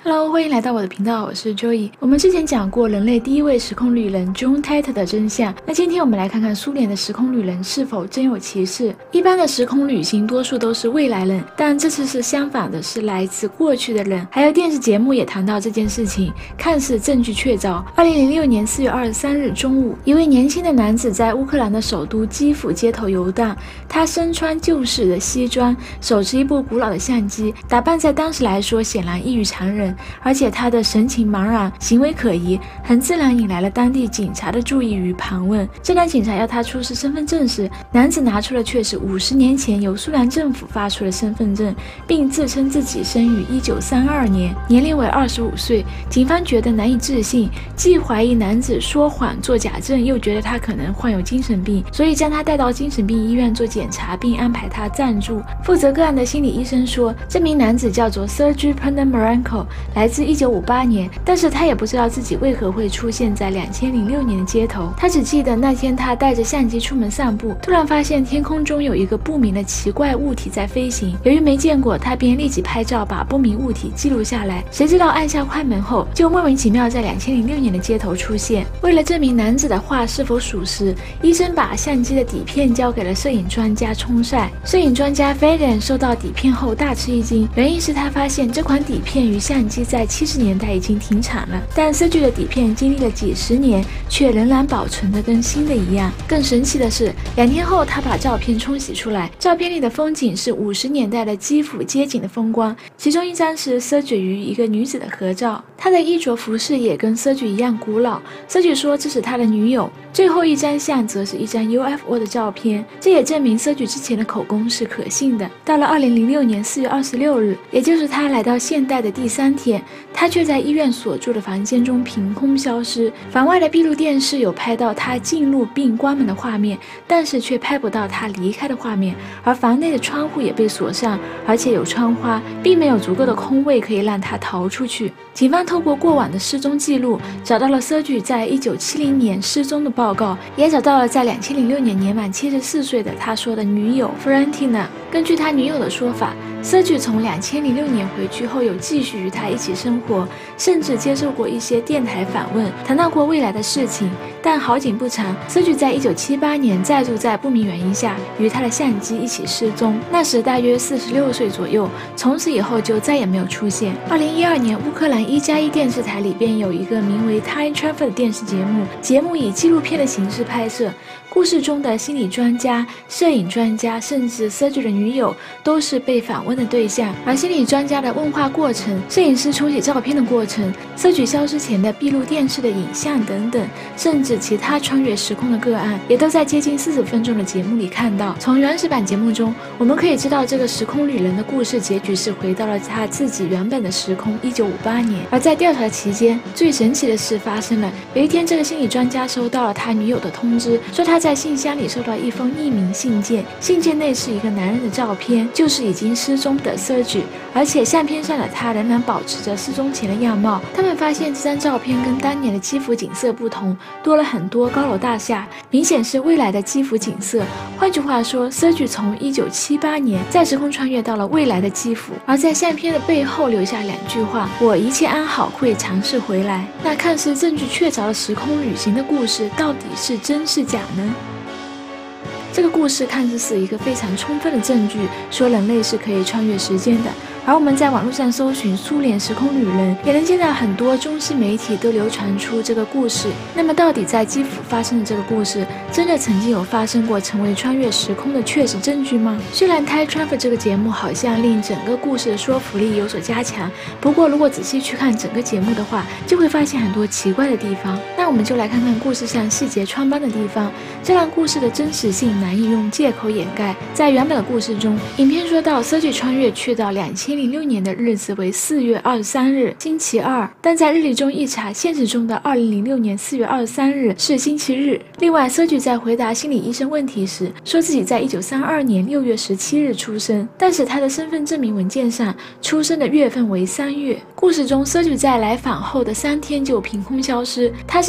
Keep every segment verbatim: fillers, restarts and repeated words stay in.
Hello， 欢迎来到我的频道，我是 Joey。我们之前讲过人类第一位时空旅人 John Titor 的真相，那今天我们来看看苏联的时空旅人是否真有其事。一般的时空旅行多数都是未来人，但这次是相反的，是来自过去的人。还有电视节目也谈到这件事情，看似证据确凿。二零零六年四月二十三日中午，一位年轻的男子在乌克兰的首都基辅街头游荡，他身穿旧式的西装，手持一部古老的相机，打扮在当时来说显然异于常人。而且他的神情茫然，行为可疑，很自然引来了当地警察的注意与盘问。正当警察要他出示身份证时，男子拿出了却是五十年前由苏联政府发出的身份证，并自称自己生于一九三二年，年龄为二十五岁。警方觉得难以置信，既怀疑男子说谎做假证，又觉得他可能患有精神病，所以将他带到精神病医院做检查，并安排他暂住。负责个案的心理医生说，这名男子叫做 Sergei Ponomarenko， 来自一九五八年，但是他也不知道自己为何会出现在两千零六年的街头。他只记得那天他带着相机出门散步，突然发现天空中有一个不明的奇怪物体在飞行。由于没见过，他便立即拍照把不明物体记录下来。谁知道按下快门后，就莫名其妙在两千零六年的街头出现。为了证明男子的话是否属实，医生把相机的底片交给了摄影专家冲晒。摄影专家 Fedin 收到底片后大吃一惊，原因是他发现这款底片与相机在七十年代已经停产了，但Sergei的底片经历了几十年，却仍然保存得跟新的一样。更神奇的是，两天后他把照片冲洗出来，照片里的风景是五十年代的基辅街景的风光，其中一张是Sergei与一个女子的合照，他的衣着服饰也跟Sergei一样古老。Sergei说这是他的女友。最后一张相则是一张 U F O 的照片，这也证明Sergei之前的口供是可信的。到了二零零六年四月二十六日，也就是他来到现代的第三天，他却在医院所住的房间中凭空消失。房外的闭路电视有拍到他进入并关门的画面，但是却拍不到他离开的画面。而房内的窗户也被锁上，而且有窗花，并没有足够的空位可以让他逃出去。警方透过过往的失踪记录，找到了Sergei在一九七零年失踪的报告，也找到了在两千零六年年满七十四岁的他说的女友 Valentina。 根据他女友的说法，Sergei从两千零六年回去后有继续与他一起生活，甚至接受过一些电台访问，谈到过未来的事情。但好景不长，Sergei在一九七八年再度在不明原因下与他的相机一起失踪，那时大约四十六岁左右，从此以后就再也没有出现。二零一二年，乌克兰一加一电视台里边有一个名为 Time Travel 的电视节目，节目以纪录片的形式拍摄，故事中的心理专家、摄影专家，甚至Sergei的女友都是被访问的对象。而心理专家的问话过程、摄影师冲洗照片的过程、Sergei消失前的闭路电视的影像等等，甚至其他穿越时空的个案，也都在接近四十分钟的节目里看到。从原始版节目中，我们可以知道这个时空旅人的故事结局是回到了他自己原本的时空一九五八年。而在调查期间，最神奇的事发生了。有一天，这个心理专家收到了他女友的通知，说他在信箱里收到一封匿名信件，信件内是一个男人的照片，就是已经失踪的 Sergei， 而且相片上的他仍然保持着失踪前的样貌。他们发现这张照片跟当年的基辅景色不同，多了很多高楼大厦，明显是未来的基辅景色。换句话说， Sergei 从一九七八年在时空穿越到了未来的基辅。而在相片的背后留下两句话：我一切安好，会尝试回来。那看似证据确凿的时空旅行的故事，到底是真是假呢？这个故事看似是一个非常充分的证据，说人类是可以穿越时间的。而我们在网络上搜寻苏联时空旅人，也能见到很多中西媒体都流传出这个故事。那么到底在基辅发生的这个故事，真的曾经有发生过成为穿越时空的确实证据吗？虽然 Time Travel 这个节目好像令整个故事的说服力有所加强，不过如果仔细去看整个节目的话，就会发现很多奇怪的地方。那我们就来看看故事上细节穿帮的地方，这让故事的真实性难以用借口掩盖。在原本的故事中，影片说到Sergei穿越去到两千零六年的日子为四月二十三日，星期二，但在日历中一查，现实中的二零零六年四月二十三日是星期日。另外，Sergei在回答心理医生问题时，说自己在一九三二年六月十七日出生，但是他的身份证明文件上出生的月份为三月。故事中，Sergei在来访后的三天就凭空消失，他是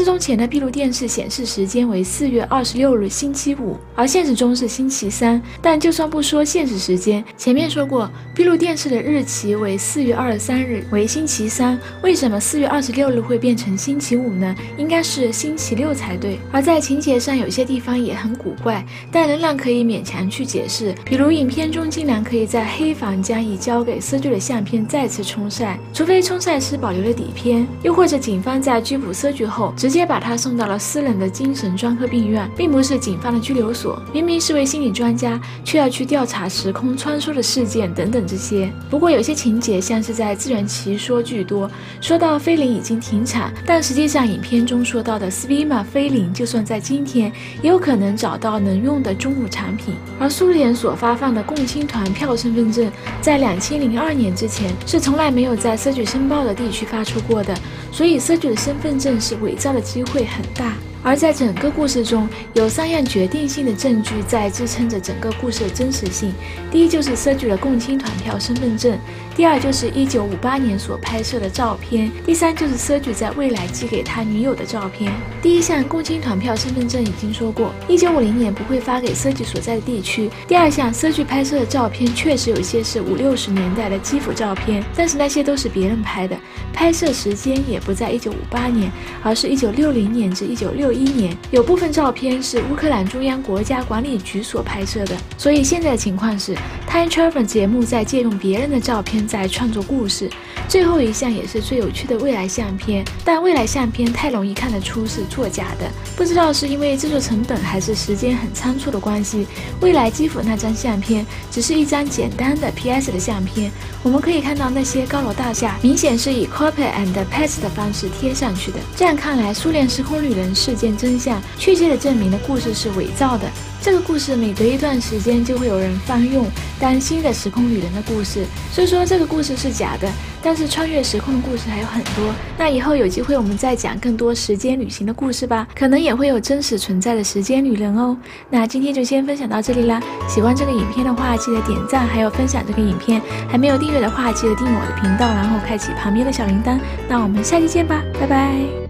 失踪前的闭路电视显示时间为四月二十六日星期五，而现实中是星期三。但就算不说现实时间，前面说过闭路电视的日期为四月二十三日，为星期三。为什么四月二十六日会变成星期五呢？应该是星期六才对。而在情节上有些地方也很古怪，但仍然可以勉强去解释。比如影片中竟然可以在黑房将已交给Sergio的相片再次冲晒，除非冲晒师保留了底片，又或者警方在拘捕Sergio后直接把他送到了私人的精神专科病院，并不是警方的拘留所。明明是位心理专家，却要去调查时空穿梭的事件等等这些。不过有些情节像是在自圆其说居多，说到菲林已经停产，但实际上影片中说到的 Svima 菲林就算在今天也有可能找到能用的中古产品。而苏联所发放的共青团票身份证在两千零二年之前是从来没有在Sergio申报的地区发出过的，所以Sergio的身份证是伪造的机会很大。而在整个故事中，有三样决定性的证据在支撑着整个故事的真实性。第一就是Sergio的共青团票身份证，第二就是一九五八年所拍摄的照片，第三就是Sergio在未来寄给他女友的照片。第一项共青团票身份证已经说过，一九五零年不会发给Sergio所在的地区。第二项Sergio拍摄的照片确实有一些是五六十年代的基辅照片，但是那些都是别人拍的，拍摄时间也不在一九五八年，而是一九六零年至一九六一年。有部分照片是乌克兰中央国家管理局所拍摄的，所以现在的情况是 Time Travel 节目在借用别人的照片在创作故事。最后一项也是最有趣的未来相片，但未来相片太容易看得出是作假的，不知道是因为制作成本还是时间很仓促的关系，未来基辅那张相片只是一张简单的 P S 的相片。我们可以看到那些高楼大厦明显是以 copy and paste 的方式贴上去的，这样看来苏联时空旅人事件真相确切地证明的故事是伪造的。这个故事每隔一段时间就会有人翻用当新的时空旅人的故事，所以说这个故事是假的，但是穿越时空的故事还有很多。那以后有机会我们再讲更多时间旅行的故事吧，可能也会有真实存在的时间旅人哦。那今天就先分享到这里啦，喜欢这个影片的话记得点赞还有分享这个影片，还没有订阅的话记得订阅我的频道，然后开启旁边的小铃铛。那我们下期见吧，拜拜。